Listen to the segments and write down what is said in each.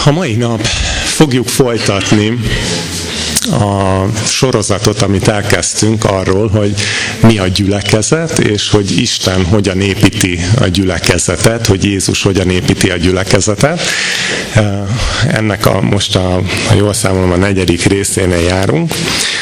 A mai nap fogjuk folytatni a sorozatot, amit elkezdtünk arról, hogy mi a gyülekezet, és hogy Isten hogyan építi a gyülekezetet, hogy Jézus hogyan építi a gyülekezetet. Ennek ha jól számolom, a 4. részénél járunk,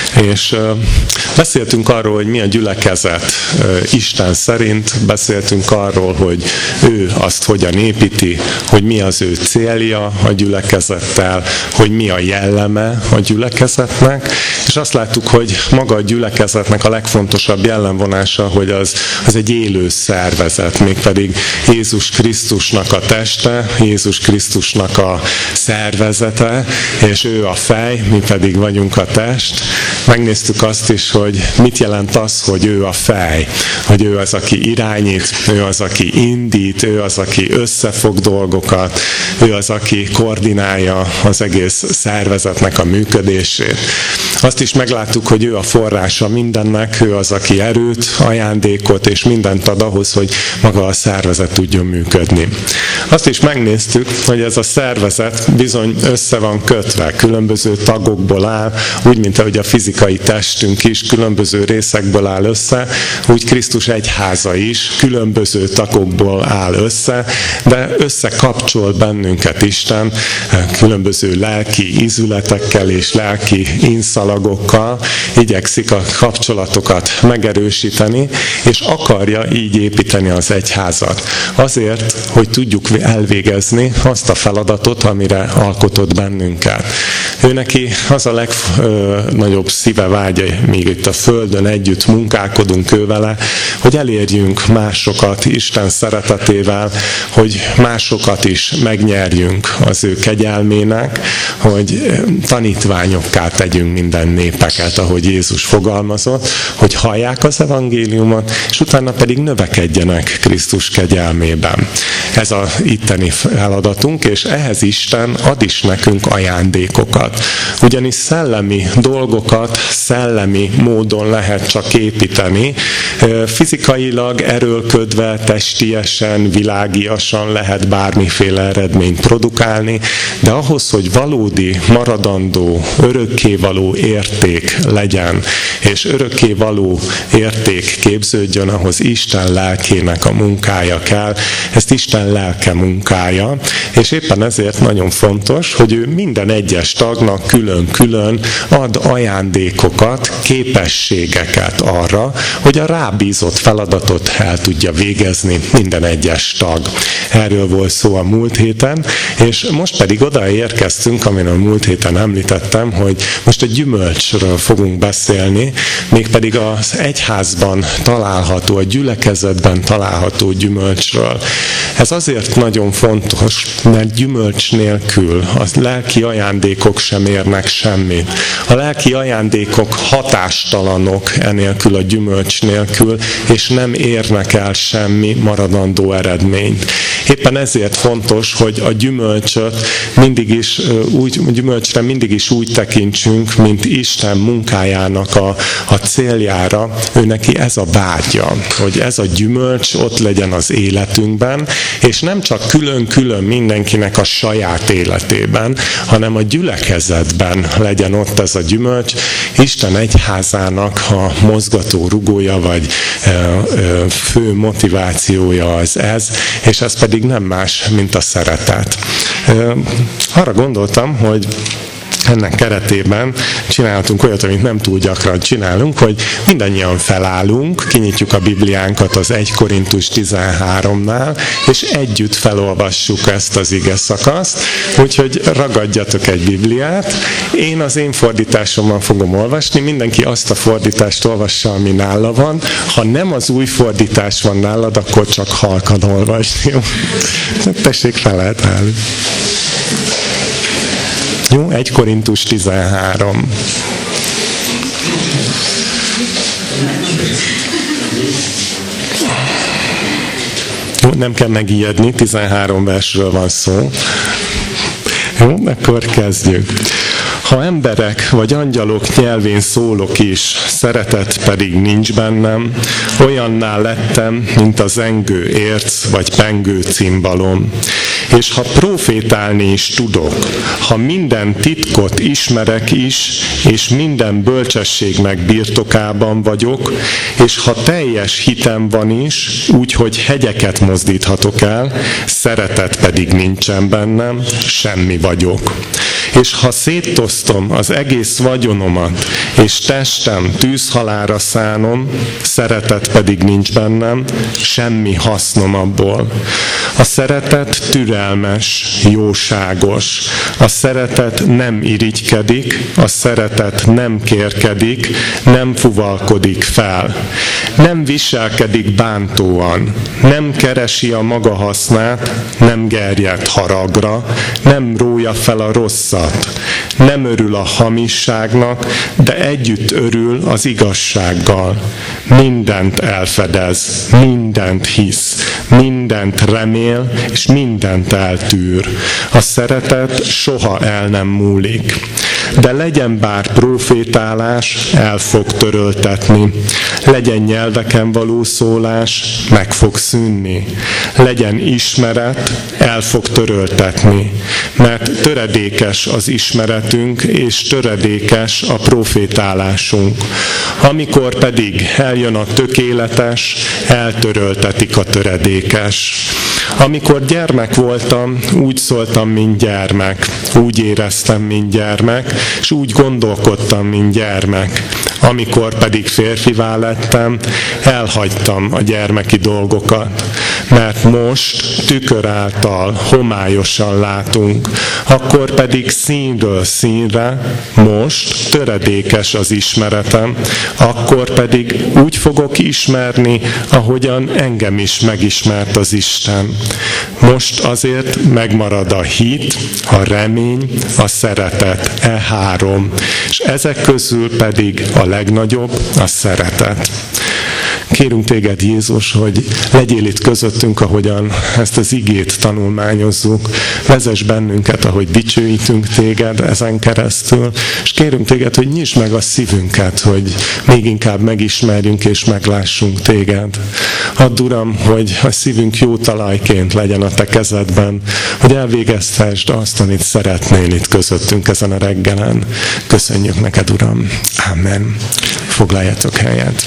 és beszéltünk arról, hogy mi a gyülekezet Isten szerint, beszéltünk arról, hogy ő azt hogyan építi, hogy mi az ő célja a gyülekezettel, hogy mi a jelleme a gyülekezetnek, és azt láttuk, hogy maga a gyülekezetnek a legfontosabb jellemvonása, hogy az egy élő szervezet, mégpedig Jézus Krisztusnak a teste, Jézus Krisztusnak a szervezete, és ő a fej, mi pedig vagyunk a test. Megnéztük azt is, hogy mit jelent az, hogy ő a fej, hogy ő az, aki irányít, ő az, aki indít, ő az, aki összefog dolgokat, ő az, aki koordinálja az egész szervezetnek a működését. Azt is megláttuk, hogy ő a forrása mindennek, ő az, aki erőt, ajándékot és mindent ad ahhoz, hogy maga a szervezet tudjon működni. Azt is megnéztük, hogy ez a szervezet bizony össze van kötve, különböző tagokból áll, úgy, mint ahogy a fizikai testünk is különböző részekből áll össze, úgy Krisztus egyháza is különböző tagokból áll össze, de összekapcsol bennünket Isten különböző lelki ízületekkel és lelki inszalagokkal, igyekszik a kapcsolatokat megerősíteni, és akarja így építeni az egyházat. Azért, hogy tudjuk elvégezni azt a feladatot, amire alkotott bennünket. Ő neki az a legnagyobb szíve vágya, míg itt a földön együtt munkálkodunk ő vele, hogy elérjünk másokat Isten szeretetével, hogy másokat is megnyerjünk az ő kegyelmének, hogy tanítványokká tegyünk minden népeket, ahogy Jézus fogalmazott, hogy hallják az evangéliumot, és utána pedig növekedjenek Krisztus kegyelmében. Ez a itteni feladatunk, és ehhez Isten ad is nekünk ajándékokat. Ugyanis szellemi dolgokat szellemi módon lehet csak építeni. Fizikailag erőlködve, testiesen, világiasan lehet bármiféle eredményt produkálni, de ahhoz, hogy valódi, maradandó, örökkévaló érték legyen, és örökkévaló érték képződjön, ahhoz Isten lelkének a munkája kell, ezt Isten lelke munkája, és éppen ezért nagyon fontos, hogy ő minden egyes tagnak külön-külön ad ajándékokat, képességeket arra, hogy a rábízott feladatot el tudja végezni minden egyes tag. Erről volt szó a múlt héten, és most pedig oda érkeztünk, amin a múlt héten említettem, hogy most a gyümölcsről fogunk beszélni, mégpedig az egyházban található, a gyülekezetben található gyümölcsről. Ez azért nagyon fontos, mert gyümölcs nélkül a lelki ajándékok sem érnek semmit. A lelki ajándékok hatástalanok enélkül, a gyümölcs nélkül, és nem érnek el semmi maradandó eredményt. Éppen ezért fontos, hogy a gyümölcsre mindig is úgy tekintsünk, mint Isten munkájának a céljára. Ő neki ez a vágya, hogy ez a gyümölcs ott legyen az életünkben, és nem csak külön-külön mindenkinek a saját életében, hanem a gyülekezetben legyen ott ez a gyümölcs. Isten egyházának a mozgató rugója, vagy fő motivációja az ez, és ez pedig nem más, mint a szeretet. Arra gondoltam, hogy ennek keretében csinálhatunk olyat, amit nem túl gyakran csinálunk, hogy mindannyian felállunk, kinyitjuk a Bibliánkat az 1 Korintus 13-nál, és együtt felolvassuk ezt az ige szakaszt, úgyhogy ragadjatok egy Bibliát. Én az én fordításommal fogom olvasni, mindenki azt a fordítást olvassa, ami nála van. Ha nem az új fordítás van nálad, akkor csak halkan olvasni. Tessék, fel lehet állni. Jó, 1 Korintus 13. Jó, nem kell megijedni, 13 versről van szó. Jó, akkor kezdjük. Ha emberek vagy angyalok nyelvén szólok is, szeretet pedig nincs bennem, olyanná lettem, mint a zengő érc vagy pengő cimbalom. és ha profétálni is tudok, ha minden titkot ismerek is, és minden bölcsességnek birtokában vagyok, és ha teljes hitem van is, úgyhogy hegyeket mozdíthatok el, szeretet pedig nincsen bennem, semmi vagyok. És ha szétosztom az egész vagyonomat, és testem tűzhalálra szánom, szeretet pedig nincs bennem, semmi hasznom abból. A szeretet türelmes, jóságos. A szeretet nem irigykedik, a szeretet nem kérkedik, nem fuvalkodik fel. Nem viselkedik bántóan, nem keresi a maga hasznát, nem gerjed haragra, nem rója fel a rosszat, nem örül a hamisságnak, de együtt örül az igazsággal. Mindent elfedez, mindent hisz, mindent remél, és mindent eltűr. A szeretet soha el nem múlik. De legyen bár profétálás, el fog töröltetni. Legyen nyelveken való szólás, meg fog szűnni. Legyen ismeret, el fog töröltetni. Mert töredékes az ismeretünk, és töredékes a profétálásunk. Amikor pedig eljön a tökéletes, eltöröltetik a töredékes. Amikor gyermek voltam, úgy szóltam, mint gyermek, úgy éreztem, mint gyermek, és úgy gondolkodtam, mint gyermek. Amikor pedig férfivá lettem, elhagytam a gyermeki dolgokat. Mert most tükör által homályosan látunk, akkor pedig színről színre, most töredékes az ismeretem, akkor pedig úgy fogok ismerni, ahogyan engem is megismert az Isten. Most azért megmarad a hit, a remény, a szeretet, e három, és ezek közül pedig a legnagyobb a szeretet. Kérünk téged, Jézus, hogy legyél itt közöttünk, ahogyan ezt az igét tanulmányozzuk. Vezess bennünket, ahogy dicsőítünk téged ezen keresztül, és kérünk téged, hogy nyisd meg a szívünket, hogy még inkább megismerjünk és meglássunk téged. Add, Uram, hogy a szívünk jó talajként legyen a te kezedben, hogy elvégezhessd azt, amit szeretnél itt közöttünk ezen a reggelen. Köszönjük neked, Uram. Amen. Foglaljatok helyet.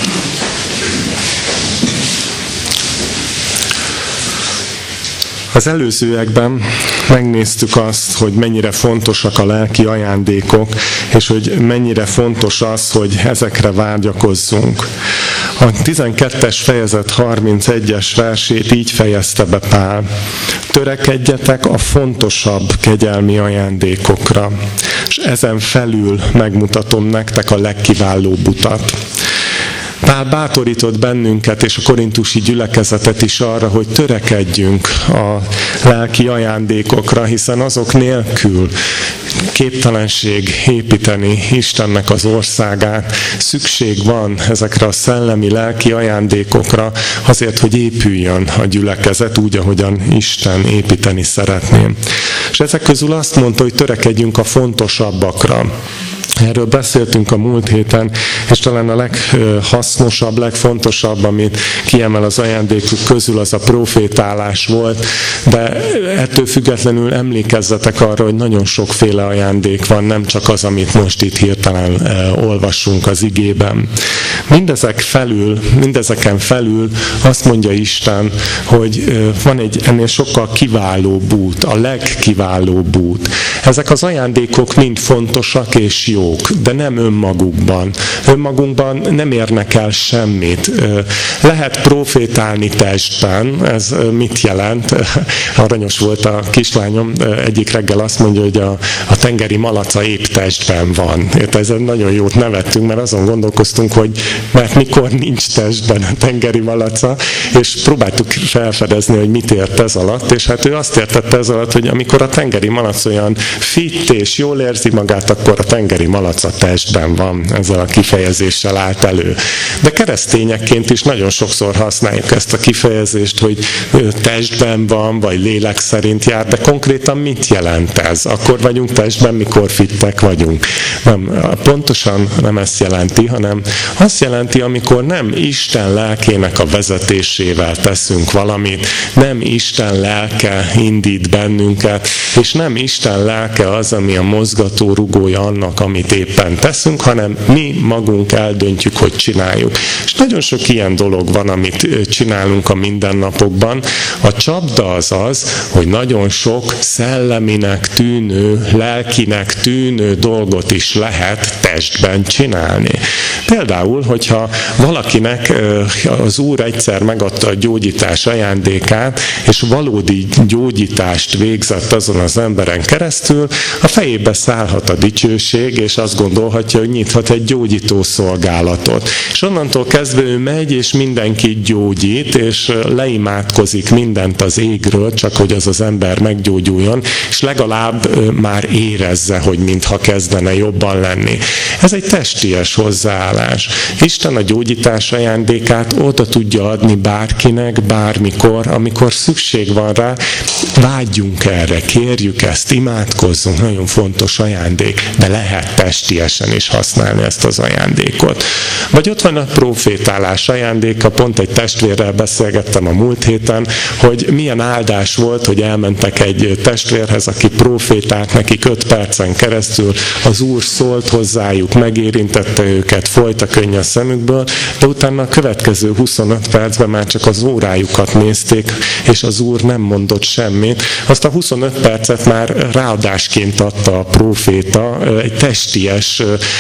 Az előzőekben megnéztük azt, hogy mennyire fontosak a lelki ajándékok, és hogy mennyire fontos az, hogy ezekre vágyakozzunk. A 12-es fejezet 31-es versét így fejezte be Pál. Törekedjetek a fontosabb kegyelmi ajándékokra, és ezen felül megmutatom nektek a legkiválóbb utat. Pál bátorított bennünket és a korintusi gyülekezetet is arra, hogy törekedjünk a lelki ajándékokra, hiszen azok nélkül képtelenség építeni Istennek az országát. Szükség van ezekre a szellemi lelki ajándékokra azért, hogy épüljön a gyülekezet úgy, ahogyan Isten építeni szeretné. És ezek közül azt mondta, hogy törekedjünk a fontosabbakra. Erről beszéltünk a múlt héten, és talán a leghasznosabb, legfontosabb, amit kiemel az ajándékok közül, az a profétálás volt, de ettől függetlenül emlékezzetek arra, hogy nagyon sokféle ajándék van, nem csak az, amit most itt hirtelen olvassunk az igében. Mindezeken felül azt mondja Isten, hogy van egy ennél sokkal kiválóbb út, a legkiválóbb út. Ezek az ajándékok mind fontosak és jók, de nem önmagukban. Önmagunkban nem érnek el semmit. Lehet profétálni testben, ez mit jelent? Aranyos volt a kislányom, egyik reggel azt mondja, hogy a tengeri malaca épp testben van. Ezen nagyon jót nevettünk, mert azon gondolkoztunk, hogy mert mikor nincs testben a tengeri malaca, és próbáltuk felfedezni, hogy mit ért ez alatt, és hát ő azt értette ez alatt, hogy amikor a tengeri malac olyan fit és jól érzi magát, akkor a tengeri malac a testben van, ezzel a kifejezéssel állt elő. De keresztényekként is nagyon sokszor használjuk ezt a kifejezést, hogy testben van, vagy lélek szerint jár, de konkrétan mit jelent ez? Akkor vagyunk testben, mikor fittek vagyunk. Nem, pontosan nem ezt jelenti, hanem azt jelenti, amikor nem Isten lelkének a vezetésével teszünk valamit, nem Isten lelke indít bennünket, és nem Isten lelke az, ami a mozgató rugója annak, amit éppen teszünk, hanem mi magunk eldöntjük, hogy csináljuk. És nagyon sok ilyen dolog van, amit csinálunk a mindennapokban. A csapda az, hogy nagyon sok szelleminek tűnő, lelkinek tűnő dolgot is lehet testben csinálni. Például, hogyha valakinek az Úr egyszer megadta a gyógyítás ajándékát, és valódi gyógyítást végzett azon az emberen keresztül, a fejébe szállhat a dicsőség, és azt gondolhatja, hogy nyithat egy gyógyító szolgálatot. És onnantól kezdve ő megy, és mindenkit gyógyít, és leimádkozik mindent az égről, csak hogy az ember meggyógyuljon, és legalább már érezze, hogy mintha kezdene jobban lenni. Ez egy testies hozzáállás. Isten a gyógyítás ajándékát oda tudja adni bárkinek, bármikor, amikor szükség van rá, vágyjunk erre, kérjük ezt, imádkozzunk, nagyon fontos ajándék, de lehet testiesen is használni ezt az ajándékot. Vagy ott van a profétálás ajándéka, pont egy testvérrel beszélgettem a múlt héten, hogy milyen áldás volt, hogy elmentek egy testvérhez, aki profétált nekik 5 percen keresztül, az Úr szólt hozzájuk, megérintette őket, folyt a könny a szemükből, de utána a következő 25 percben már csak az órájukat nézték, és az Úr nem mondott semmit. Azt a 25 percet már ráadásként adta a proféta, egy testies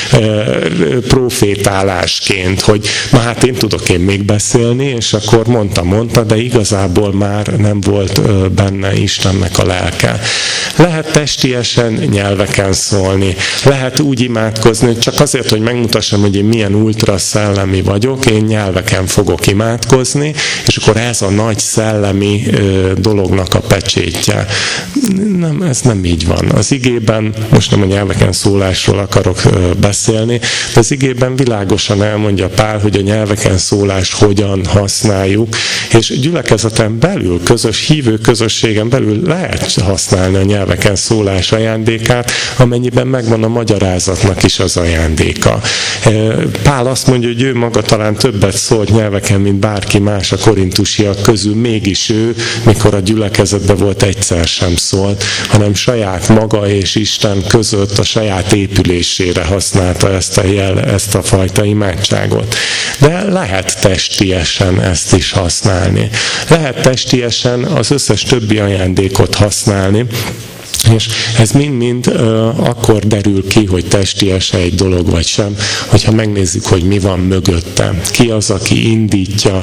profétálásként, hogy na hát én tudok még beszélni, és akkor mondta, de igazából már nem volt benne Istennek a lelke. Lehet testiesen nyelveken szólni, lehet úgy imádkozni, hogy csak azért, hogy megmutassam, hogy én milyen ultra szellemi vagyok, én nyelveken fogok imádkozni, és akkor ez a nagy szellemi dolognak a pecsétje. Nem, ez nem így van. Az igében, most nem a nyelveken szólásról akarok beszélni, de az igében világosan elmondja Pál, hogy a nyelveken szólást hogyan használjuk, és gyülekezeten belül, hívő közösségen belül lehet használni a nyelveken szólás ajándékát, amennyiben megvan a magyarázatnak is az ajándéka. Pál azt mondja, hogy ő maga talán többet szólt nyelveken, mint bárki más a korintusiak közül, mégis ő, mikor a gyülekezetben volt, egyszer sem szólt, hanem saját maga és Isten között a saját épülésére használta ezt a fajta imádságot. De lehet testiesen ezt is használni. Lehet testiesen az összes többi ajándékot használni, és ez mind-mind akkor derül ki, hogy testies egy dolog vagy sem, hogyha megnézzük, hogy mi van mögötte. Ki az, aki indítja,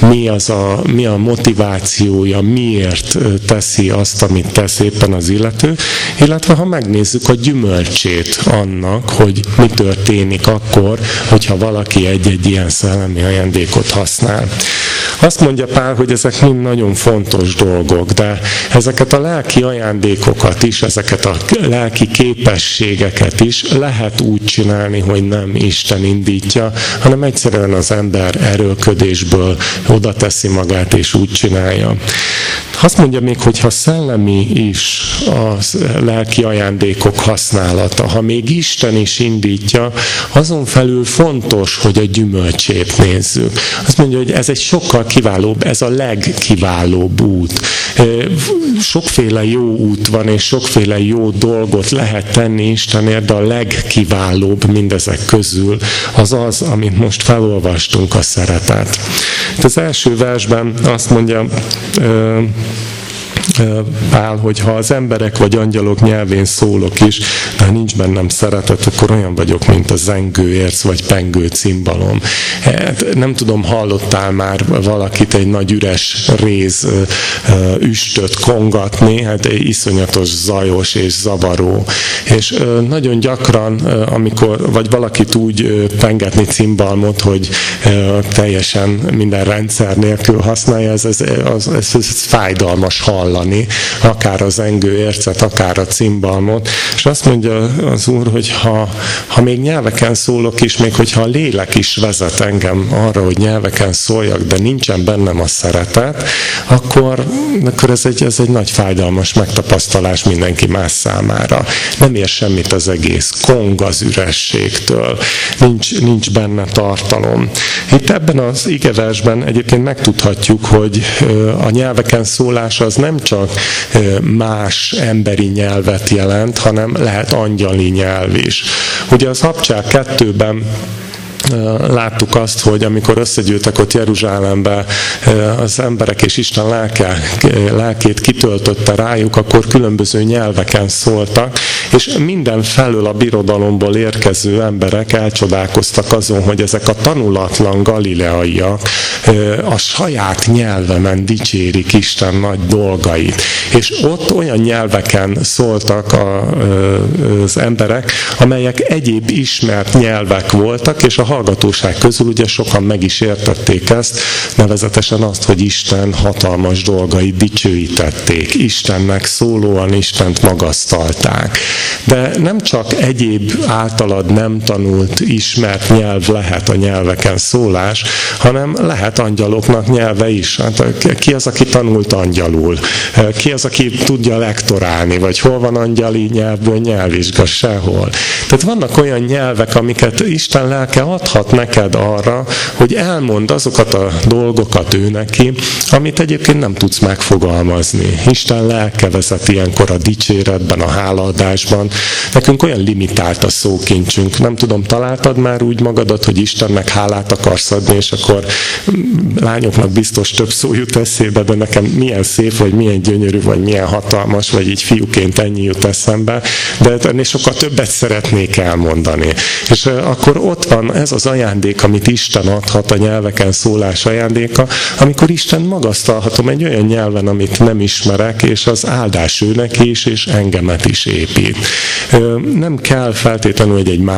mi a motivációja, miért teszi azt, amit tesz éppen az illető, illetve ha megnézzük a gyümölcsét annak, hogy mi történik akkor, hogyha valaki egy-egy ilyen szellemi ajándékot használ. Azt mondja Pál, hogy ezek mind nagyon fontos dolgok, de ezeket a lelki ajándékokat is, ezeket a lelki képességeket is lehet úgy csinálni, hogy nem Isten indítja, hanem egyszerűen az ember erőlködésből oda teszi magát és úgy csinálja. Azt mondja még, hogy ha szellemi is a lelki ajándékok használata, ha még Isten is indítja, azon felül fontos, hogy a gyümölcsét nézzük. Azt mondja, hogy ez egy sokkal kiválóbb, ez a legkiválóbb út. Sokféle jó út van, és sokféle jó dolgot lehet tenni Istenért, de a legkiválóbb mindezek közül az, amit most felolvastunk, a szeretet. Az első versben azt mondja Pál, hogy ha az emberek vagy angyalok nyelvén szólok is, de nincs bennem szeretet, akkor olyan vagyok, mint a zengő érc vagy pengő cimbalom. Nem tudom, hallottál már valakit egy nagy üres réz üstöt kongatni, hát iszonyatos zajos és zavaró. És nagyon gyakran, amikor, vagy valakit úgy pengetni cimbalmot, hogy teljesen minden rendszer nélkül használja, ez fájdalmas hallás. hallani, akár az zengő ércet, akár a cimbalmot, és azt mondja az Úr, hogy ha még nyelveken szólok is, még hogyha a lélek is vezet engem arra, hogy nyelveken szóljak, de nincsen bennem a szeretet, akkor ez egy nagy fájdalmas megtapasztalás mindenki más számára. Nem ér semmit az egész, kong az ürességtől, nincs benne tartalom. Itt ebben az igeversben egyébként megtudhatjuk, hogy a nyelveken szólás az nem csak más emberi nyelvet jelent, hanem lehet angyali nyelv is. Ugye az Habcsák 2-ben láttuk azt, hogy amikor összegyűltek ott Jeruzsálembe az emberek, és Isten lelkét kitöltötte rájuk, akkor különböző nyelveken szóltak, és minden felől a birodalomból érkező emberek elcsodálkoztak azon, hogy ezek a tanulatlan galileaiak a saját nyelvemen dicsérik Isten nagy dolgait. És ott olyan nyelveken szóltak az emberek, amelyek egyéb ismert nyelvek voltak, és a hallgatóság közül ugye sokan meg is értették ezt, nevezetesen azt, hogy Isten hatalmas dolgait dicsőítették. Istennek szólóan Istent magasztalták. De nem csak egyéb általad nem tanult, ismert nyelv lehet a nyelveken szólás, hanem lehet angyaloknak nyelve is. Hát ki az, aki tanult angyalul? Ki az, aki tudja lektorálni? Vagy hol van angyali nyelvből nyelvvizsga? Sehol. Tehát vannak olyan nyelvek, amiket Isten lelke adhat neked arra, hogy elmond azokat a dolgokat ő neki, amit egyébként nem tudsz megfogalmazni. Isten lelke vezet ilyenkor a dicséretben, a hálaadásban. Nekünk olyan limitált a szókincsünk. Nem tudom, találtad már úgy magadat, hogy Istennek hálát akarsz adni, és akkor lányoknak biztos több szó jut eszébe, de nekem milyen szép, vagy milyen gyönyörű, vagy milyen hatalmas, vagy így fiúként ennyi jut eszembe, de ennél sokkal többet szeretnék elmondani. És akkor ott van ez az ajándék, amit Isten adhat, a nyelveken szólás ajándéka, amikor Isten magasztalhatom egy olyan nyelven, amit nem ismerek, és az áldás ő neki is, és engemet is épít. Nem kell feltétlenül, hogy egy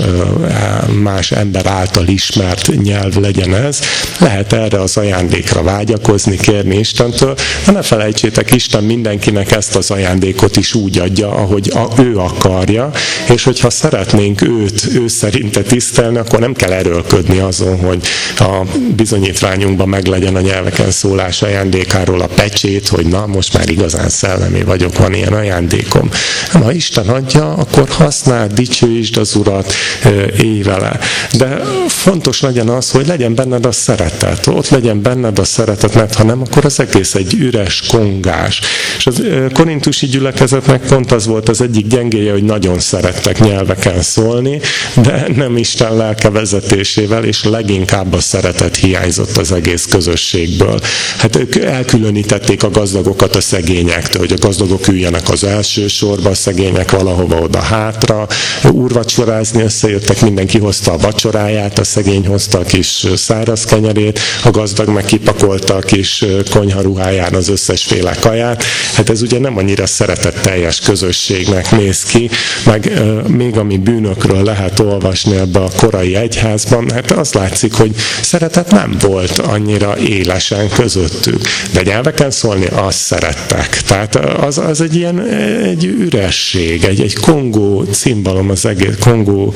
más ember által ismert nyelv legyen ez. Lehet erre az ajándékra vágyakozni, kérni Istentől, de ne felejtsétek, Isten mindenkinek ezt az ajándékot is úgy adja, ahogy ő akarja, és hogyha szeretnénk ő szerinte tisztelni, akkor nem kell erőlködni azon, hogy a bizonyítványunkban meglegyen a nyelveken szólás ajándékáról a pecsét, hogy na, most már igazán szellemi vagyok, van ilyen ajándékom. Ha Isten adja, akkor használd, dicsőítsd az Urat, élj vele. De fontos legyen az, hogy legyen benned a szeretet. Ott legyen benned a szeretet, mert ha nem, akkor az egész egy üres kongás. És az korintusi gyülekezetnek pont az volt az egyik gyengéje, hogy nagyon szerettek nyelveken szólni, de nem Isten lelke vezetésével, és leginkább a szeretet hiányzott az egész közösségből. Hát ők elkülönítették a gazdagokat a szegényektől, hogy a gazdagok üljenek az első sorba, a szegények valahova oda hátra, úrvacsorázni összejöttek, mindenki hozta a vacsoráját, a szegény hozta a kis száraz kenyerét, a gazdag meg kipakolta a kis konyharuháján az összesféle kaját. Hát ez ugye nem annyira szeretetteljes közösségnek néz ki, meg még ami bűnökről lehet olvasni ebbe a korai egyházban, hát az látszik, hogy szeretet nem volt annyira élesen közöttük. De nyelveken szólni, azt szerettek. Tehát az egy üresség, egy kongó cimbalom az egész, kongó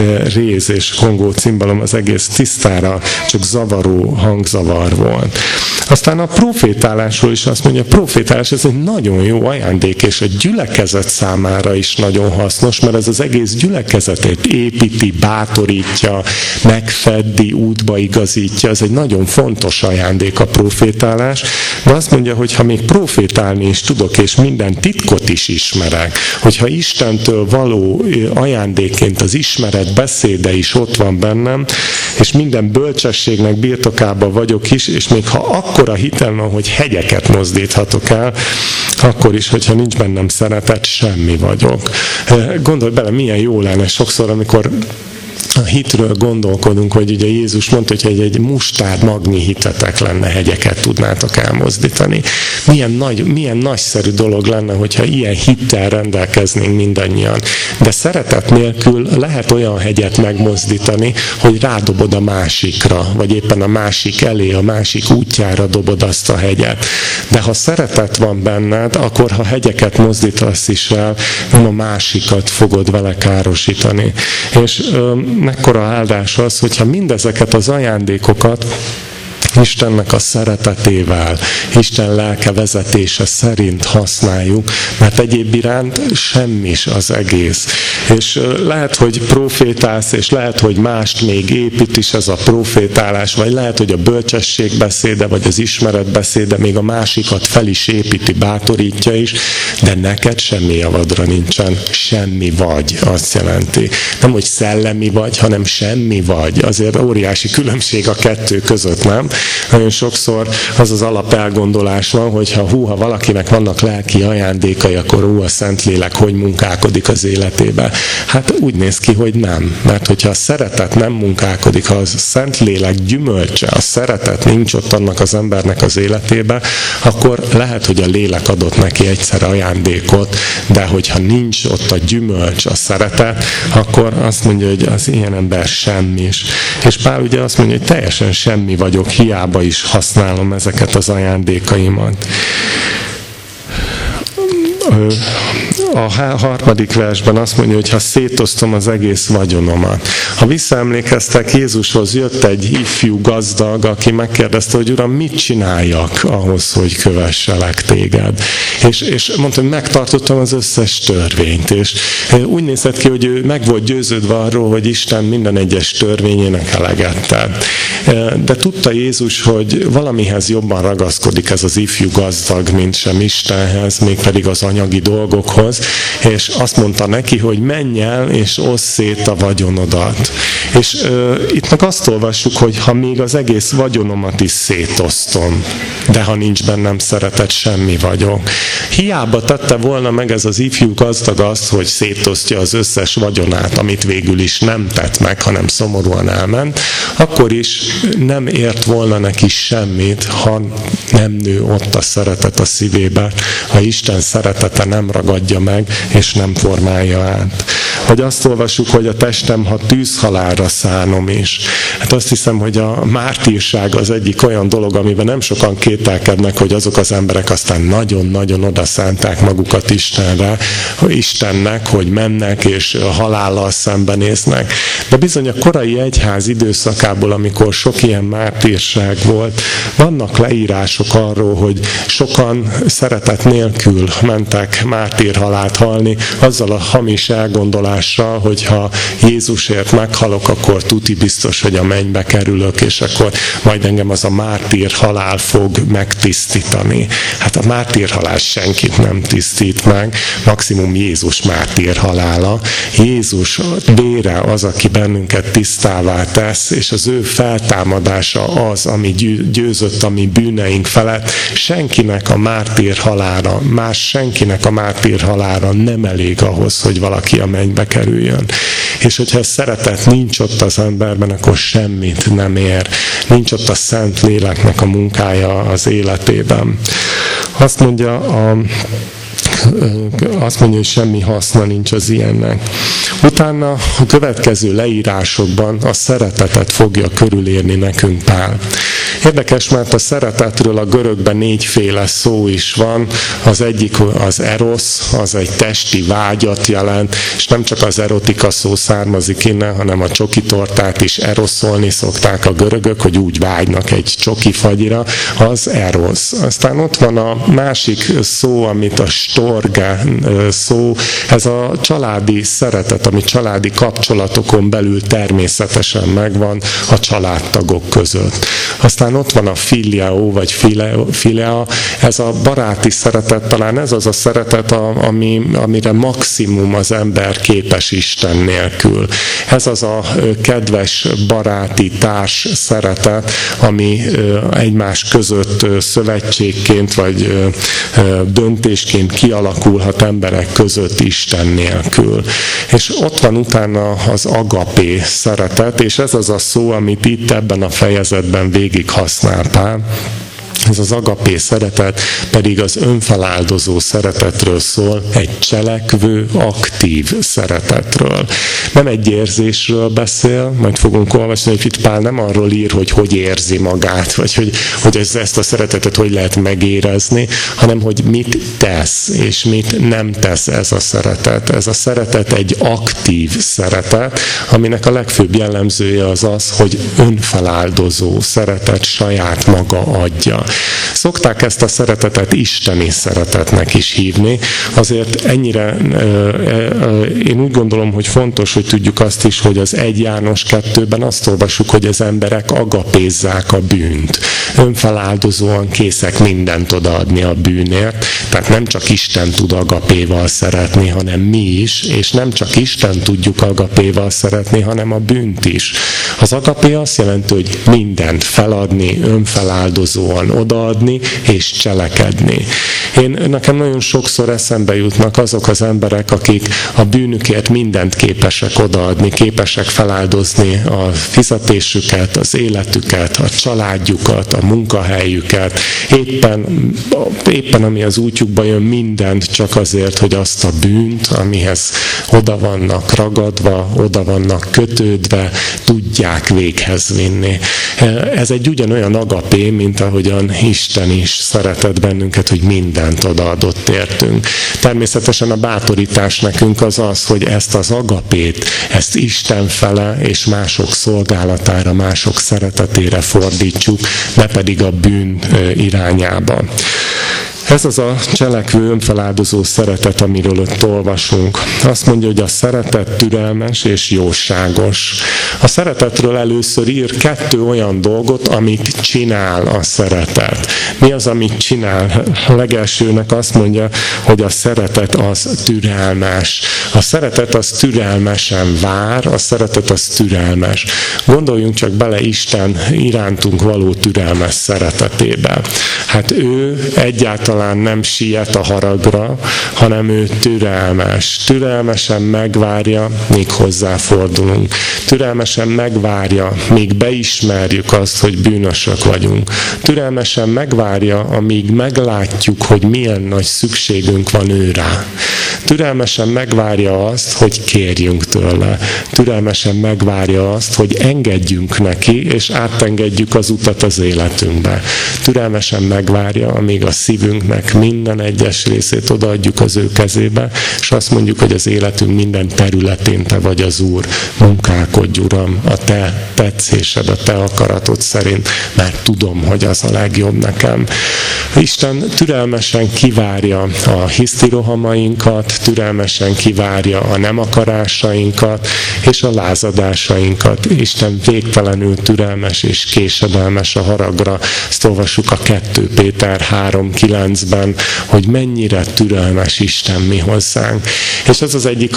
réz és kongó cimbalom az egész tisztára, csak zavaró hangzavar volt. Aztán a profétálásról is azt mondja, a profétálás ez egy nagyon jó ajándék, és a gyülekezet számára is nagyon hasznos, mert ez az egész gyülekezetét építi, bátorítja, megfeddi, útba igazítja. Ez egy nagyon fontos ajándék a profétálás, de azt mondja, hogy ha még profétálni is tudok, és minden titkot is ismerek, hogyha Istentől való ajándékként az ismeret beszéde is ott van bennem, és minden bölcsességnek birtokában vagyok is, és még ha akkora hitem van, hogy hegyeket mozdíthatok el, akkor is, hogyha nincs bennem szeretet, semmi vagyok. Gondolj bele, milyen jó lenne sokszor, amikor a hitről gondolkodunk, hogy ugye Jézus mondta, hogy egy mustárd magnyi hitetek lenne, hegyeket tudnátok elmozdítani. Milyen nagyszerű dolog lenne, hogyha ilyen hittel rendelkeznénk mindannyian. De szeretet nélkül lehet olyan hegyet megmozdítani, hogy rádobod a másikra, vagy éppen a másik elé, a másik útjára dobod azt a hegyet. De ha szeretet van benned, akkor ha hegyeket mozdítasz is el, nem a másikat fogod vele károsítani. És mekkora áldás az, hogyha mindezeket az ajándékokat Istennek a szeretetével, Isten lelke vezetése szerint használjuk, mert egyéb iránt semmis az egész. És lehet, hogy profétálsz, és lehet, hogy mást még épít is ez a profétálás, vagy lehet, hogy a bölcsesség beszéde, vagy az ismeret beszéde még a másikat fel is építi, bátorítja is, de neked semmi javadra nincsen, semmi vagy, azt jelenti. Nem, hogy szellemi vagy, hanem semmi vagy. Azért óriási különbség a kettő között, nem? Nagyon sokszor az az alapelgondolás van, hogy ha valakinek vannak lelki ajándékai, akkor a Szentlélek hogy munkálkodik az életébe. Hát úgy néz ki, hogy nem. Mert hogyha a szeretet nem munkálkodik, ha a Szentlélek gyümölcse, a szeretet nincs ott annak az embernek az életébe, akkor lehet, hogy a lélek adott neki egyszer ajándékot, de hogyha nincs ott a gyümölcs, a szeretet, akkor azt mondja, hogy az ilyen ember semmis. És Pál ugye azt mondja, hogy teljesen semmi vagyok, hiába is használom ezeket az ajándékaimat. A harmadik versben azt mondja, hogy ha szétosztom az egész vagyonomat. Ha visszaemlékeztek, Jézushoz jött egy ifjú gazdag, aki megkérdezte, hogy Uram, mit csináljak ahhoz, hogy kövesselek téged. És mondta, hogy megtartottam az összes törvényt. És úgy nézett ki, hogy ő meg volt győződve arról, hogy Isten minden egyes törvényének eleget tett. De tudta Jézus, hogy valamihez jobban ragaszkodik ez az ifjú gazdag, mint sem Istenhez, mégpedig az anyagi dolgokhoz, és azt mondta neki, hogy menj el, és oszd szét a vagyonodat. És itt meg azt olvassuk, hogy ha még az egész vagyonomat is szétosztom, de ha nincs bennem szeretet, semmi vagyok. Hiába tette volna meg ez az ifjú gazdag azt, hogy szétosztja az összes vagyonát, amit végül is nem tett meg, hanem szomorúan elment, akkor is nem ért volna neki semmit, ha nem nő ott a szeretet a szívébe, ha Isten szeretete nem ragadja meg, és nem formálja át. Vagy azt olvassuk, hogy a testem, ha tűzhalálra szánom is. Hát azt hiszem, hogy a mártírság az egyik olyan dolog, amiben nem sokan kételkednek, hogy azok az emberek aztán nagyon-nagyon odaszánták magukat Istennek, hogy mennek és a halállal szembenéznek. De bizony a korai egyház időszakából, amikor sok ilyen mártírság volt, vannak leírások arról, hogy sokan szeretet nélkül mentek mártírhalált halni, azzal a hamis elgondolással, hogy ha Jézusért meghalok, akkor tuti biztos, hogy a mennybe kerülök, és akkor majd engem az a mártírhalál fog megtisztítani. Hát a mártírhalál senkit nem tisztít meg, maximum Jézus mártírhalála. Jézus vére az, aki bennünket tisztává tesz, és az ő feltámadása az, ami győzött a mi bűneink felett. Senkinek a mártírhalála, senkinek a mártírhalála nem elég ahhoz, hogy valaki a mennybe kerüljön. És hogyha a szeretet nincs ott az emberben, akkor semmit nem ér. Nincs ott a Szent Léleknek a munkája az életében. Azt mondja, hogy semmi haszna nincs az ilyennek. Utána a következő leírásokban a szeretetet fogja körülírni nekünk Pál. Érdekes, mert a szeretetről a görögben 4 féle szó is van. Az egyik az eros, az egy testi vágyat jelent, és nem csak az erotika szó származik innen, hanem a csokitortát is eroszolni szokták a görögök, hogy úgy vágynak egy csoki fagyira, az eros. Aztán ott van a másik szó, amit a storge szó, ez a családi szeretet, ami családi kapcsolatokon belül természetesen megvan a családtagok között. Aztán ott van a filiao, vagy filea, ez a baráti szeretet, talán ez az a szeretet, amire maximum az ember képes Isten nélkül. Ez az a kedves baráti társ szeretet, ami egymás között szövetségként, vagy döntésként kialakulhat emberek között Isten nélkül. És ott van utána az agapé szeretet, és ez az a szó, amit itt ebben a fejezetben végig használ Pál. Ez az agapé szeretet pedig az önfeláldozó szeretetről szól, egy cselekvő, aktív szeretetről. Nem egy érzésről beszél, majd fogunk olvasni, hogy itt Pál nem arról ír, hogy érzi magát, vagy hogy ezt a szeretetet hogy lehet megérezni, hanem hogy mit tesz, és mit nem tesz ez a szeretet. Ez a szeretet egy aktív szeretet, aminek a legfőbb jellemzője az, hogy önfeláldozó szeretet, saját maga adja. Szokták ezt a szeretetet isteni szeretetnek is hívni, azért ennyire én úgy gondolom, hogy fontos, hogy tudjuk azt is, hogy az 1 János 2-ben azt olvassuk, hogy az emberek agapézzák a bűnt. Önfeláldozóan készek mindent odaadni a bűnért, tehát nem csak Isten tud agapéval szeretni, hanem mi is, és nem csak Isten tudjuk agapéval szeretni, hanem a bűnt is. Az agapé azt jelenti, hogy mindent feladni, önfeláldozóan odaadni és cselekedni. Nekem nagyon sokszor eszembe jutnak azok az emberek, akik a bűnükért mindent képesek odaadni, képesek feláldozni a fizetésüket, az életüket, a családjukat, a munkahelyüket, éppen ami az útjukba jön, mindent csak azért, hogy azt a bűnt, amihez oda vannak ragadva, oda vannak kötődve, tudják véghez vinni. Ez egy ugyanolyan agapé, mint ahogyan Isten is szeretett bennünket, hogy mindent odaadott értünk. Természetesen a bátorítás nekünk az, hogy ezt az agapét, ezt Isten fele és mások szolgálatára, mások szeretetére fordítsuk, ne pedig a bűn irányába. Ez az a cselekvő, önfeláldozó szeretet, amiről ott olvasunk. Azt mondja, hogy a szeretet türelmes és jóságos. A szeretetről először ír 2 olyan dolgot, amit csinál a szeretet. Mi az, amit csinál? A legelsőnek azt mondja, hogy a szeretet az türelmes. A szeretet az türelmesen vár, a szeretet az türelmes. Gondoljunk csak bele Isten irántunk való türelmes szeretetébe. Hát ő egyáltalán nem siet a haragra, hanem ő türelmes. Türelmesen megvárja, míg hozzáfordulunk. Türelmesen megvárja, míg beismerjük azt, hogy bűnösök vagyunk. Türelmesen megvárja, amíg meglátjuk, hogy milyen nagy szükségünk van ő rá. Türelmesen megvárja azt, hogy kérjünk tőle. Türelmesen megvárja azt, hogy engedjünk neki, és átengedjük az utat az életünkbe. Türelmesen megvárja, amíg a szívünknek minden egyes részét odaadjuk az ő kezébe, és azt mondjuk, hogy az életünk minden területén te vagy az Úr. Munkálkodj, Uram, a te tetszésed, a te akaratod szerint, mert tudom, hogy az a legjobb nekem. Isten türelmesen kivárja a hisztirohamainkat, türelmesen kivárja a nem akarásainkat és a lázadásainkat. Isten végtelenül türelmes és késedelmes a haragra. Ezt olvassuk a 2 Péter 3:9-ben, hogy mennyire türelmes Isten mi hozzánk. És ez az egyik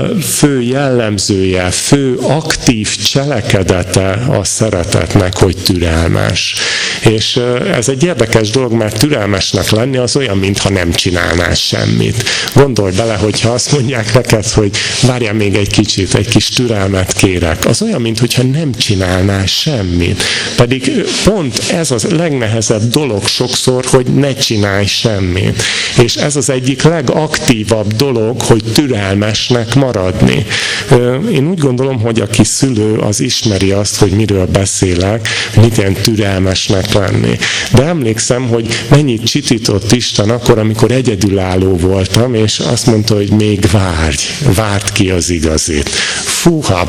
fő jellemzője, fő aktív cselekedete a szeretetnek, hogy türelmes. És ez egy érdekes dolog, mert türelmesnek lenni az olyan, mintha nem csinálnál semmit. Gondolj bele, hogyha azt mondják neked, hogy várjál még egy kicsit, egy kis türelmet kérek. Az olyan, mintha nem csinálnál semmit. Pedig pont ez a legnehezebb dolog sokszor, hogy ne csinálj semmit. És ez az egyik legaktívabb dolog, hogy türelmesnek maradni. Én úgy gondolom, hogy aki szülő, az ismeri azt, hogy miről beszélek, mit ilyen türelmesnek lenni. De emlékszem, hogy mennyit csitított Isten akkor, amikor egyedülálló voltam, és azt mondta, hogy még várd ki az igazit. Fúha,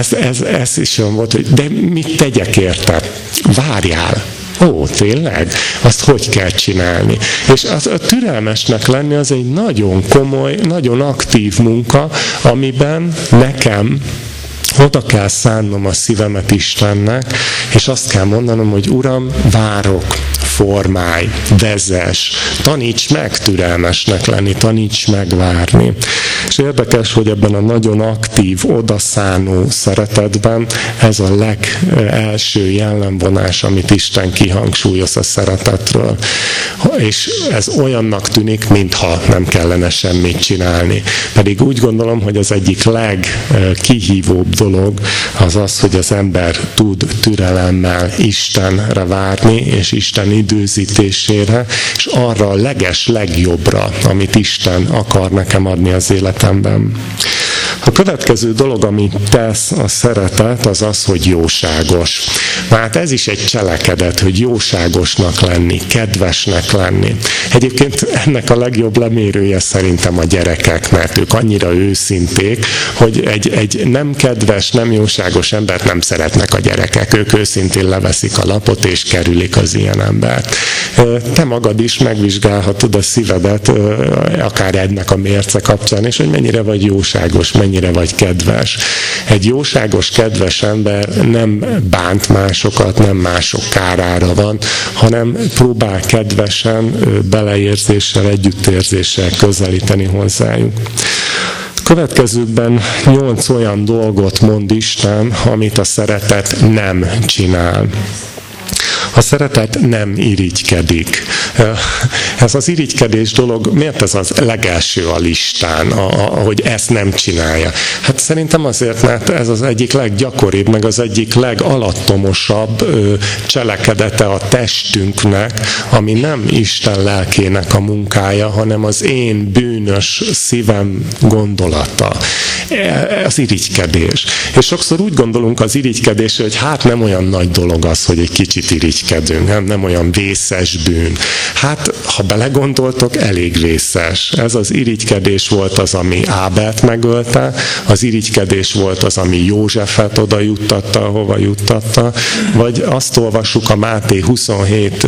ez is olyan volt, hogy de mit tegyek érte? Várjál. Ó, tényleg? Azt hogy kell csinálni? És a türelmesnek lenni az egy nagyon komoly, nagyon aktív munka, amiben nekem oda kell szánnom a szívemet Istennek, és azt kell mondanom, hogy Uram, várok, formálj, vezess, taníts meg türelmesnek lenni, taníts meg várni. És érdekes, hogy ebben a nagyon aktív, odaszánó szeretetben ez a legelső jellemvonás, amit Isten kihangsúlyoz a szeretetről. És ez olyannak tűnik, mintha nem kellene semmit csinálni. Pedig úgy gondolom, hogy az egyik legkihívóbb dolog az az, hogy az ember tud türelemmel Istenre várni, és Isten időzítésére, és arra a legjobbra, amit Isten akar nekem adni az életemben. A következő dolog, amit tesz a szeretet, az az, hogy jóságos. Hát ez is egy cselekedet, hogy jóságosnak lenni, kedvesnek lenni. Egyébként ennek a legjobb lemérője szerintem a gyerekek, mert ők annyira őszinték, hogy egy nem kedves, nem jóságos embert nem szeretnek a gyerekek. Ők őszintén leveszik a lapot és kerülik az ilyen embert. Te magad is megvizsgálhatod a szívedet, akár ennek a mérce kapcsán, és hogy mennyire vagy jóságos, mennyire vagy kedves. Egy jóságos, kedves ember nem bánt másokat, nem mások kárára van, hanem próbál kedvesen, beleérzéssel, együttérzéssel közelíteni hozzájuk. Következőkben 8 olyan dolgot mond Isten, amit a szeretet nem csinál. A szeretet nem irigykedik. Ez az irigykedés dolog, miért ez az legelső a listán, hogy ezt nem csinálja? Hát szerintem azért, mert ez az egyik leggyakoribb, meg az egyik legalattomosabb cselekedete a testünknek, ami nem Isten lelkének a munkája, hanem az én bűnös szívem gondolata. Az irigykedés. És sokszor úgy gondolunk az irigykedésre, hogy hát nem olyan nagy dolog az, hogy egy kicsit irigykedünk, nem olyan vészes bűn. Hát, ha belegondoltok, elég vészes. Ez az irigykedés volt az, ami Ábelt megölte, az irigykedés volt az, ami Józsefet oda juttatta, ahova juttatta, vagy azt olvassuk a Máté 27,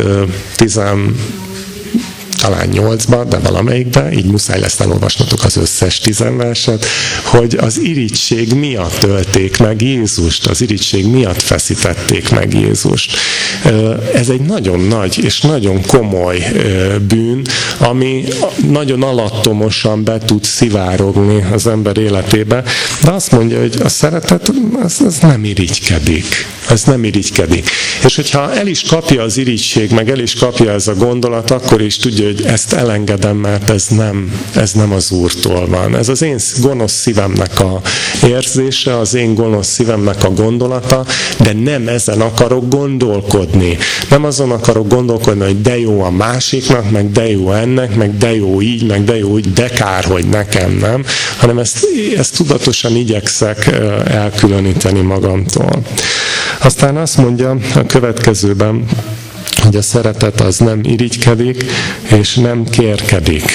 talán 8-ban, de valamelyikben, így muszáj lesz elolvasnotok az összes 10 verset, hogy az irigység miatt ölték meg Jézust, az irigység miatt feszítették meg Jézust. Ez egy nagyon nagy és nagyon komoly bűn, ami nagyon alattomosan be tud szivárogni az ember életébe, de azt mondja, hogy a szeretet az nem irigykedik. Ez nem irigykedik. És hogyha el is kapja az irigység, meg el is kapja ez a gondolat, akkor is tudja, hogy ezt elengedem, mert ez nem az Úrtól van. Ez az én gonosz szívemnek a érzése, az én gonosz szívemnek a gondolata, de nem ezen akarok gondolkodni. Nem azon akarok gondolkodni, hogy de jó a másiknak, meg de jó ennek, meg de jó így, meg de jó úgy, de kár, hogy nekem nem, hanem ezt tudatosan igyekszek elkülöníteni magamtól. Aztán azt mondja a következőben, hogy a szeretet az nem irigykedik, és nem kérkedik.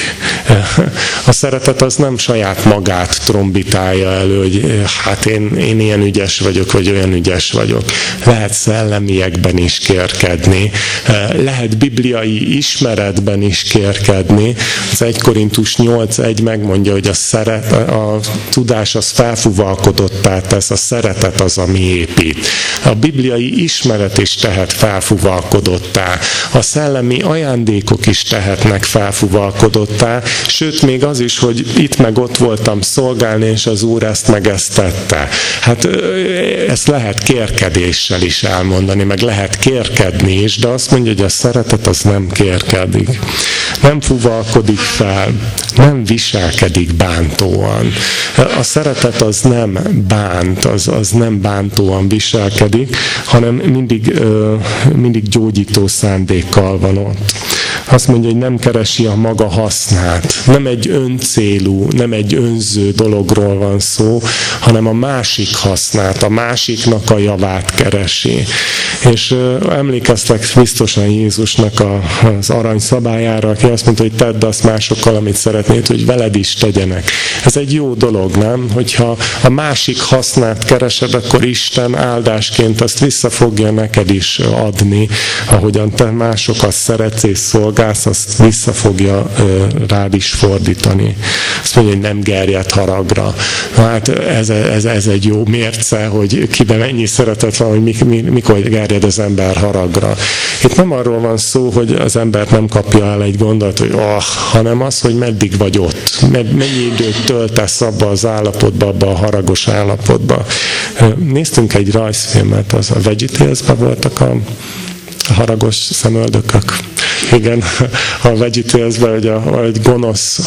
A szeretet az nem saját magát trombitálja elő, hogy hát én ilyen ügyes vagyok, vagy olyan ügyes vagyok. Lehet szellemiekben is kérkedni, lehet bibliai ismeretben is kérkedni. Az 1 Korintus 8:1 megmondja, hogy a tudás az felfúvalkodottá tesz, a szeretet az, ami épít. A bibliai ismeret is tehet felfúvalkodottá, a szellemi ajándékok is tehetnek felfúvalkodottá, sőt még az is, hogy itt meg ott voltam szolgálni, és az Úr ezt meg ezt tette. Hát ezt lehet kérkedéssel is elmondani, meg lehet kérkedni is, de azt mondja, hogy a szeretet az nem kérkedik. Nem fúvalkodik fel, nem viselkedik bántóan. A szeretet az nem bánt, az nem bántóan viselkedik, hanem mindig gyógyító szándékkal van ott. Azt mondja, hogy nem keresi a maga hasznát. Nem egy öncélú, nem egy önző dologról van szó, hanem a másik hasznát, a másiknak a javát keresi. És emlékeztek biztosan Jézusnak az aranyszabályára, aki azt mondta, hogy tedd azt másokkal, amit szeretnéd, hogy veled is tegyenek. Ez egy jó dolog, nem? Hogyha a másik hasznát keresed, akkor Isten áldásként azt vissza fogja neked is adni, ahogyan te másokat szeretsz és szolgálsz, provokász, azt vissza fogja rád is fordítani. Azt mondja, hogy nem gerjed haragra. Hát ez egy jó mérce, hogy kiben mennyi szeretet van, hogy mikor gerjed az ember haragra. Itt nem arról van szó, hogy az ember nem kapja el egy gondot, hogy hanem az, hogy meddig vagy ott. Mennyi időt töltesz abba az állapotba, abba a haragos állapotba. Néztünk egy rajzfilmet, az a VeggieTales-ben voltak a haragos szemöldökök. Igen, a VeggieTales-ben, hogy egy gonosz